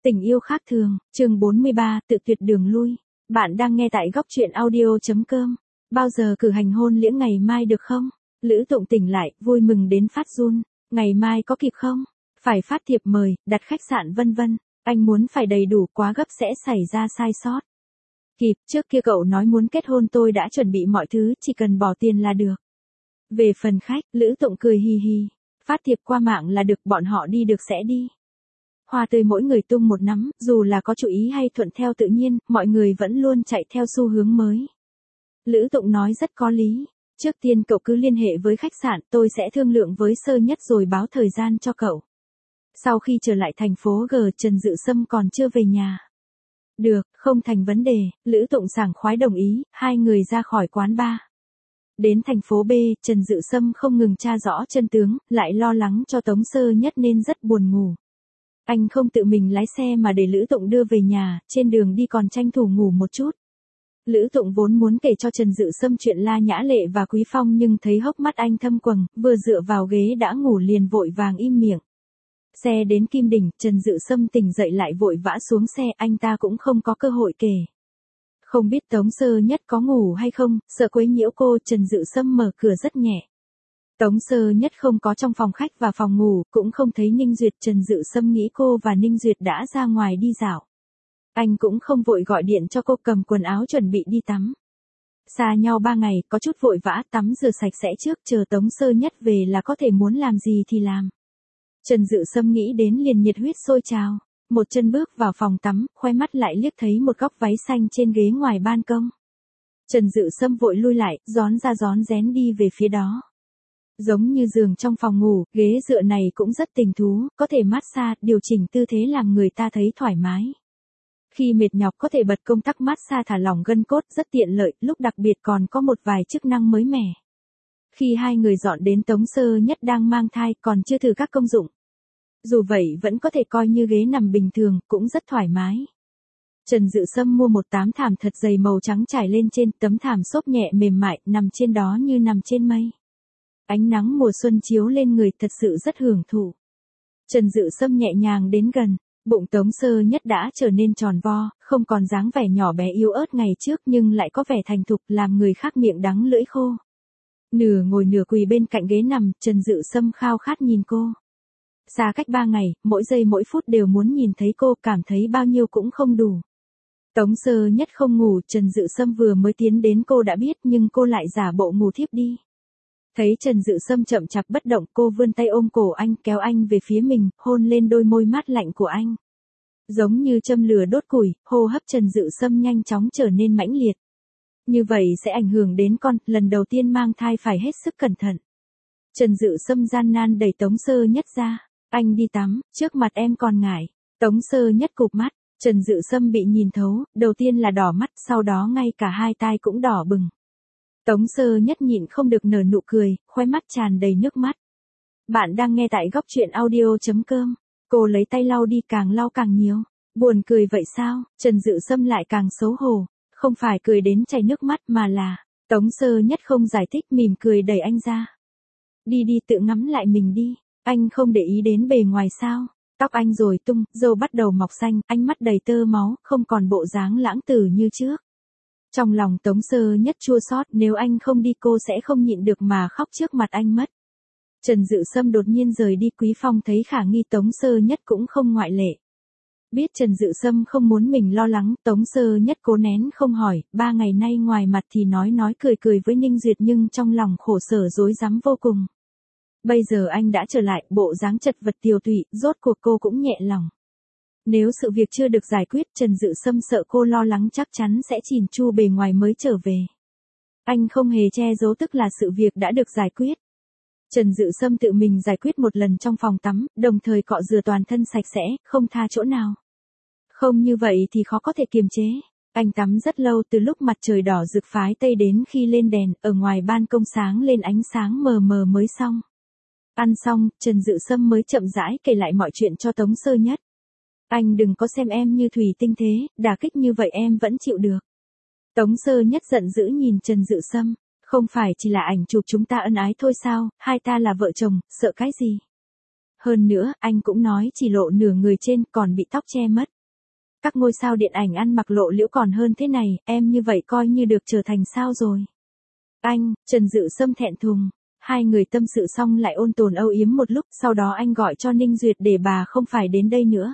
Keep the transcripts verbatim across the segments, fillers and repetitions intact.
Tình yêu khác thường, chương bốn mươi ba, tự tuyệt đường lui. Bạn đang nghe tại góc truyện audio.com. Bao giờ cử hành hôn lễ ngày mai được không? Lữ Tụng tỉnh lại, vui mừng đến phát run. Ngày mai có kịp không? Phải phát thiệp mời, đặt khách sạn vân vân. Anh muốn phải đầy đủ, quá gấp sẽ xảy ra sai sót. Kịp, trước kia cậu nói muốn kết hôn tôi đã chuẩn bị mọi thứ, chỉ cần bỏ tiền là được. Về phần khách, Lữ Tụng cười hì hì. Phát thiệp qua mạng là được, bọn họ đi được sẽ đi. Hoa tươi mỗi người tung một nắm, dù là có chủ ý hay thuận theo tự nhiên, mọi người vẫn luôn chạy theo xu hướng mới. Lữ Tụng nói rất có lý. Trước tiên cậu cứ liên hệ với khách sạn, tôi sẽ thương lượng với Sơ Nhất rồi báo thời gian cho cậu. Sau khi trở lại thành phố G, Trần Dự Sâm còn chưa về nhà. Được, không thành vấn đề, Lữ Tụng sảng khoái đồng ý, hai người ra khỏi quán bar. Đến thành phố B, Trần Dự Sâm không ngừng tra rõ chân tướng, lại lo lắng cho Tống Sơ Nhất nên rất buồn ngủ. Anh không tự mình lái xe mà để Lữ Tụng đưa về nhà, trên đường đi còn tranh thủ ngủ một chút. Lữ Tụng vốn muốn kể cho Trần Dự Sâm chuyện La Nhã Lệ và Quý Phong nhưng thấy hốc mắt anh thâm quầng, vừa dựa vào ghế đã ngủ liền vội vàng im miệng. Xe đến Kim Đỉnh, Trần Dự Sâm tỉnh dậy lại vội vã xuống xe, anh ta cũng không có cơ hội kể. Không biết Tống Sơ Nhất có ngủ hay không, sợ quấy nhiễu cô, Trần Dự Sâm mở cửa rất nhẹ. Tống Sơ Nhất không có trong phòng khách và phòng ngủ, cũng không thấy Ninh Duyệt. Trần Dự Sâm nghĩ cô và Ninh Duyệt đã ra ngoài đi dạo. Anh cũng không vội gọi điện cho cô, cầm quần áo chuẩn bị đi tắm. Xa nhau ba ngày, có chút vội vã, tắm rửa sạch sẽ trước, chờ Tống Sơ Nhất về là có thể muốn làm gì thì làm. Trần Dự Sâm nghĩ đến liền nhiệt huyết sôi trào. Một chân bước vào phòng tắm, khoe mắt lại liếc thấy một góc váy xanh trên ghế ngoài ban công. Trần Dự Sâm vội lui lại, rón ra rón rén đi về phía đó. Giống như giường trong phòng ngủ, ghế dựa này cũng rất tình thú, có thể massage, điều chỉnh tư thế làm người ta thấy thoải mái. Khi mệt nhọc có thể bật công tắc massage thả lỏng gân cốt, rất tiện lợi, lúc đặc biệt còn có một vài chức năng mới mẻ. Khi hai người dọn đến, Tống Sơ Nhất đang mang thai, còn chưa thử các công dụng. Dù vậy vẫn có thể coi như ghế nằm bình thường, cũng rất thoải mái. Trần Dự Sâm mua một tấm thảm thật dày màu trắng trải lên trên, tấm thảm xốp nhẹ mềm mại, nằm trên đó như nằm trên mây. Ánh nắng mùa xuân chiếu lên người, thật sự rất hưởng thụ. Trần Dự Sâm nhẹ nhàng đến gần, bụng Tống Sơ Nhất đã trở nên tròn vo, không còn dáng vẻ nhỏ bé yếu ớt ngày trước nhưng lại có vẻ thành thục, làm người khác miệng đắng lưỡi khô. Nửa ngồi nửa quỳ bên cạnh ghế nằm, Trần Dự Sâm khao khát nhìn cô. Xa cách ba ngày, mỗi giây mỗi phút đều muốn nhìn thấy cô, cảm thấy bao nhiêu cũng không đủ. Tống Sơ Nhất không ngủ, Trần Dự Sâm vừa mới tiến đến cô đã biết nhưng cô lại giả bộ ngủ thiếp đi. Thấy Trần Dự Sâm chậm chạp bất động, cô vươn tay ôm cổ anh, kéo anh về phía mình, hôn lên đôi môi mát lạnh của anh. Giống như châm lửa đốt củi, hô hấp Trần Dự Sâm nhanh chóng trở nên mãnh liệt. Như vậy sẽ ảnh hưởng đến con, lần đầu tiên mang thai phải hết sức cẩn thận. Trần Dự Sâm gian nan đẩy Tống Sơ Nhất ra. Anh đi tắm, trước mặt em còn ngại. Tống Sơ Nhất cụp mắt, Trần Dự Sâm bị nhìn thấu, đầu tiên là đỏ mắt, sau đó ngay cả hai tai cũng đỏ bừng. Tống Sơ Nhất nhịn không được nở nụ cười, khóe mắt tràn đầy nước mắt. Bạn đang nghe tại góc truyện audio.com. Cô lấy tay lau đi, càng lau càng nhiều. Buồn cười vậy sao? Trần Dự Sâm lại càng xấu hổ. Không phải cười đến chảy nước mắt mà là... Tống Sơ Nhất không giải thích, mỉm cười đẩy anh ra. Đi đi, tự ngắm lại mình đi. Anh không để ý đến bề ngoài sao? Tóc anh rồi tung, râu bắt đầu mọc xanh, ánh mắt đầy tơ máu, không còn bộ dáng lãng tử như trước. Trong lòng Tống Sơ Nhất chua xót, nếu anh không đi cô sẽ không nhịn được mà khóc trước mặt anh mất. Trần Dự Sâm đột nhiên rời đi, Quý Phong thấy khả nghi, Tống Sơ Nhất cũng không ngoại lệ. Biết Trần Dự Sâm không muốn mình lo lắng, Tống Sơ Nhất cố nén không hỏi, ba ngày nay ngoài mặt thì nói nói cười cười với Ninh Duyệt nhưng trong lòng khổ sở rối rắm vô cùng. Bây giờ anh đã trở lại, bộ dáng chật vật tiều tụy, rốt cuộc cô cũng nhẹ lòng. Nếu sự việc chưa được giải quyết, Trần Dự Sâm sợ cô lo lắng chắc chắn sẽ chỉn chu bề ngoài mới trở về. Anh không hề che giấu, tức là sự việc đã được giải quyết. Trần Dự Sâm tự mình giải quyết một lần trong phòng tắm, đồng thời cọ rửa toàn thân sạch sẽ, không tha chỗ nào. Không như vậy thì khó có thể kiềm chế. Anh tắm rất lâu, từ lúc mặt trời đỏ rực phái tây đến khi lên đèn, ở ngoài ban công sáng lên ánh sáng mờ mờ mới xong. Ăn xong, Trần Dự Sâm mới chậm rãi kể lại mọi chuyện cho Tống Sơ Nhất. Anh đừng có xem em như thủy tinh thế, đả kích như vậy em vẫn chịu được. Tống Sơ Nhất giận dữ nhìn Trần Dự Sâm, không phải chỉ là ảnh chụp chúng ta ân ái thôi sao, hai ta là vợ chồng, sợ cái gì? Hơn nữa, anh cũng nói chỉ lộ nửa người trên, còn bị tóc che mất. các ngôi sao điện ảnh ăn mặc lộ liễu còn hơn thế này, em như vậy coi như được trở thành sao rồi. Anh, Trần Dự Sâm thẹn thùng. Hai người tâm sự xong lại ôn tồn âu yếm một lúc, sau đó anh gọi cho Ninh Duyệt để bà không phải đến đây nữa.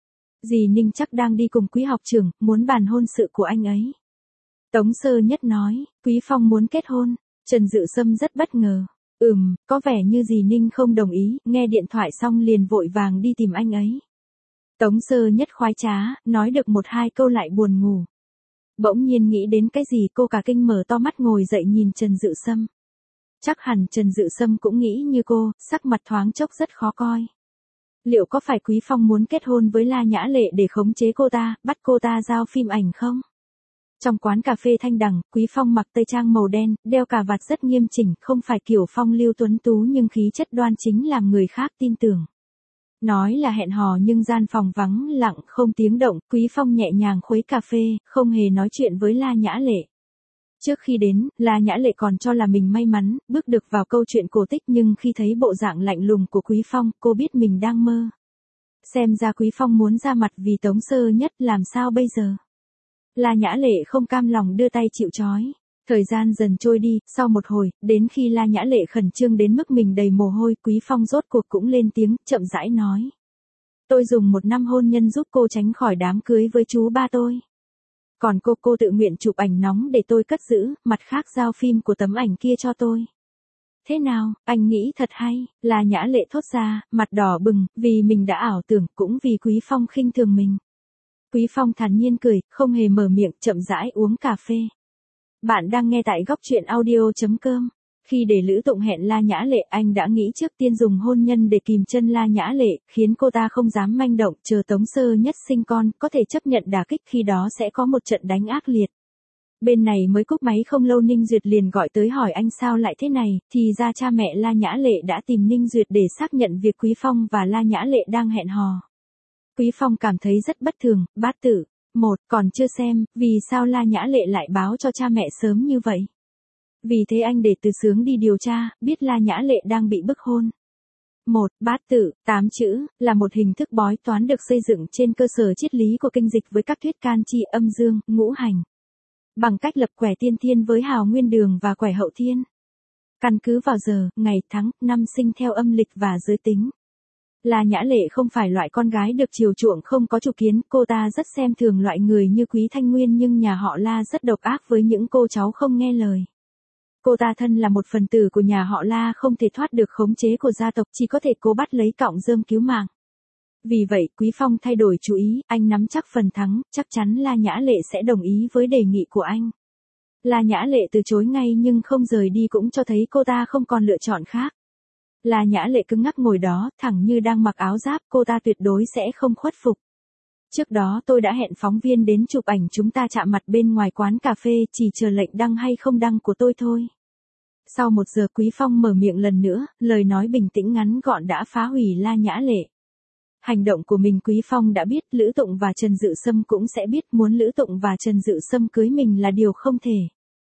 Dì Ninh chắc đang đi cùng Quý học trưởng, muốn bàn hôn sự của anh ấy. Tống Sơ Nhất nói, Quý Phong muốn kết hôn. Trần Dự Sâm rất bất ngờ. Ừm, có vẻ như dì Ninh không đồng ý, nghe điện thoại xong liền vội vàng đi tìm anh ấy. Tống Sơ Nhất khoái trá, nói được một hai câu lại buồn ngủ. Bỗng nhiên nghĩ đến cái gì cô cả kinh mở to mắt ngồi dậy nhìn Trần Dự Sâm. Chắc hẳn Trần Dự Sâm cũng nghĩ như cô, sắc mặt thoáng chốc rất khó coi. Liệu có phải Quý Phong muốn kết hôn với La Nhã Lệ để khống chế cô ta, bắt cô ta giao phim ảnh không? Trong quán cà phê Thanh Đằng, Quý Phong mặc tây trang màu đen, đeo cà vạt rất nghiêm chỉnh, không phải kiểu phong lưu tuấn tú nhưng khí chất đoan chính làm người khác tin tưởng. Nói là hẹn hò nhưng gian phòng vắng lặng không tiếng động, Quý Phong nhẹ nhàng khuấy cà phê, không hề nói chuyện với La Nhã Lệ. Trước khi đến, La Nhã Lệ còn cho là mình may mắn, bước được vào câu chuyện cổ tích nhưng khi thấy bộ dạng lạnh lùng của Quý Phong, cô biết mình đang mơ. Xem ra Quý Phong muốn ra mặt vì Tống Sơ Nhất làm sao bây giờ. La Nhã Lệ không cam lòng đưa tay chịu trói. Thời gian dần trôi đi, sau một hồi, đến khi La Nhã Lệ khẩn trương đến mức mình đầy mồ hôi, Quý Phong rốt cuộc cũng lên tiếng, chậm rãi nói. Tôi dùng một năm hôn nhân giúp cô tránh khỏi đám cưới với chú ba tôi. Còn cô cô tự nguyện chụp ảnh nóng để tôi cất giữ, mặt khác giao phim của tấm ảnh kia cho tôi. Thế nào, anh nghĩ thật hay, La Nhã Lệ thốt ra, mặt đỏ bừng, vì mình đã ảo tưởng, cũng vì Quý Phong khinh thường mình. Quý Phong thản nhiên cười, không hề mở miệng, chậm rãi uống cà phê. Bạn đang nghe tại góc truyện audio chấm com. Khi để Lữ Tụng hẹn La Nhã Lệ, anh đã nghĩ trước tiên dùng hôn nhân để kìm chân La Nhã Lệ, khiến cô ta không dám manh động, chờ Tống Sơ Nhất sinh con, có thể chấp nhận đả kích, khi đó sẽ có một trận đánh ác liệt. Bên này mới cúp máy không lâu Ninh Duyệt liền gọi tới hỏi anh sao lại thế này, thì ra cha mẹ La Nhã Lệ đã tìm Ninh Duyệt để xác nhận việc Quý Phong và La Nhã Lệ đang hẹn hò. Quý Phong cảm thấy rất bất thường, bát tử. Một, còn chưa xem, vì sao La Nhã Lệ lại báo cho cha mẹ sớm như vậy? Vì thế anh để Từ Sướng đi điều tra, biết La Nhã Lệ đang bị bức hôn. Một, bát tự, tám chữ, là một hình thức bói toán được xây dựng trên cơ sở triết lý của kinh dịch với các thuyết can chi âm dương, ngũ hành. Bằng cách lập quẻ tiên thiên với hào nguyên đường và quẻ hậu thiên. Căn cứ vào giờ, ngày, tháng, năm sinh theo âm lịch và giới tính. La Nhã Lệ không phải loại con gái được chiều chuộng không có chủ kiến, cô ta rất xem thường loại người như Quý Thanh Nguyên nhưng nhà họ La rất độc ác với những cô cháu không nghe lời. Cô ta thân là một phần tử của nhà họ La không thể thoát được khống chế của gia tộc, chỉ có thể cố bắt lấy cọng rơm cứu mạng. Vì vậy, Quý Phong thay đổi chủ ý, anh nắm chắc phần thắng, chắc chắn La Nhã Lệ sẽ đồng ý với đề nghị của anh. La Nhã Lệ từ chối ngay nhưng không rời đi cũng cho thấy cô ta không còn lựa chọn khác. La Nhã Lệ cứng ngắc ngồi đó, thẳng như đang mặc áo giáp, cô ta tuyệt đối sẽ không khuất phục. Trước đó tôi đã hẹn phóng viên đến chụp ảnh, chúng ta chạm mặt bên ngoài quán cà phê, chỉ chờ lệnh đăng hay không đăng của tôi thôi. Sau một giờ Quý Phong mở miệng lần nữa, lời nói bình tĩnh ngắn gọn đã phá hủy La Nhã Lệ. Hành động của mình Quý Phong đã biết, Lữ Tụng và Trần Dự Sâm cũng sẽ biết, muốn Lữ Tụng và Trần Dự Sâm cưới mình là điều không thể.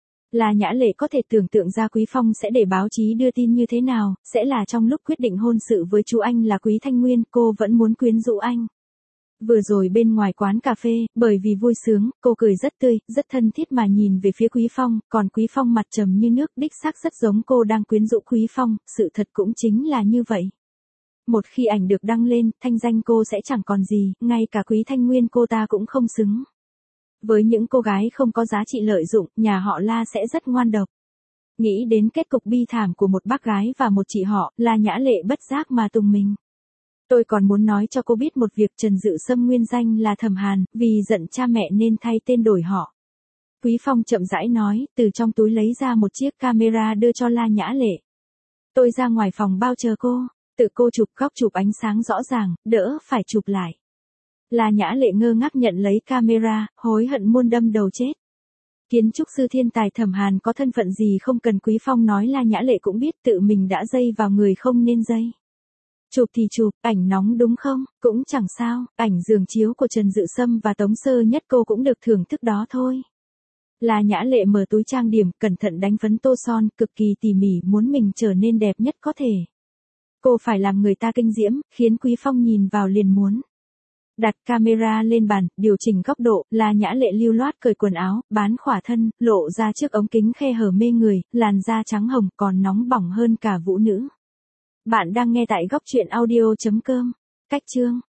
La Nhã Lệ có thể tưởng tượng ra Quý Phong sẽ để báo chí đưa tin như thế nào, sẽ là trong lúc quyết định hôn sự với chú anh là Quý Thanh Nguyên, cô vẫn muốn quyến rũ anh. Vừa rồi bên ngoài quán cà phê, bởi vì vui sướng, cô cười rất tươi, rất thân thiết mà nhìn về phía Quý Phong, còn Quý Phong mặt trầm như nước, đích xác rất giống cô đang quyến rũ Quý Phong, sự thật cũng chính là như vậy. Một khi ảnh được đăng lên, thanh danh cô sẽ chẳng còn gì, ngay cả Quý Thanh Nguyên cô ta cũng không xứng. Với những cô gái không có giá trị lợi dụng, nhà họ La sẽ rất ngoan độc. Nghĩ đến kết cục bi thảm của một bác gái và một chị họ, La Nhã Lệ bất giác mà tùng mình. Tôi còn muốn nói cho cô biết một việc, Trần Dự Sâm nguyên danh là Thẩm Hàn, vì giận cha mẹ nên thay tên đổi họ. Quý Phong chậm rãi nói, từ trong túi lấy ra một chiếc camera đưa cho La Nhã Lệ. Tôi ra ngoài phòng bao chờ cô, tự cô chụp góc chụp ánh sáng rõ ràng, đỡ phải chụp lại. La Nhã Lệ ngơ ngác nhận lấy camera, hối hận muôn đâm đầu chết. Kiến trúc sư thiên tài Thẩm Hàn có thân phận gì không cần Quý Phong nói, La Nhã Lệ cũng biết tự mình đã dây vào người không nên dây. Chụp thì chụp, ảnh nóng đúng không, cũng chẳng sao, ảnh giường chiếu của Trần Dự Sâm và Tống Sơ Nhất cô cũng được thưởng thức đó thôi. La Nhã Lệ mở túi trang điểm, cẩn thận đánh phấn tô son, cực kỳ tỉ mỉ, muốn mình trở nên đẹp nhất có thể. Cô phải làm người ta kinh diễm, khiến Quý Phong nhìn vào liền muốn. Đặt camera lên bàn, điều chỉnh góc độ, La Nhã Lệ lưu loát cởi quần áo, bán khỏa thân, lộ ra trước ống kính khe hở mê người, làn da trắng hồng còn nóng bỏng hơn cả vũ nữ. Bạn đang nghe tại góc truyện audio chấm com. Cách chương